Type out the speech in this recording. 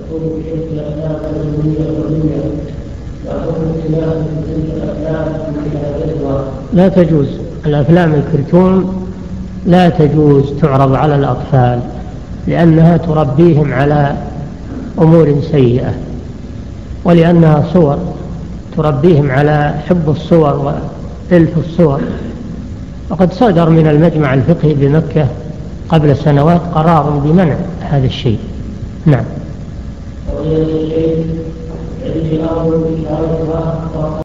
يكون في الأفلام الأجنبية والدنيا وحكم اتباع تلك الأفلام مثل الرضا. لا تجوز الأفلام الكرتون، لا تجوز تعرض على الأطفال لأنها تربيهم على أمور سيئة، ولأنها صور تربيهم على حب الصور وإلف الصور. وقد صدر من المجمع الفقهي بمكة قبل سنوات قرار بمنع هذا الشيء. نعم.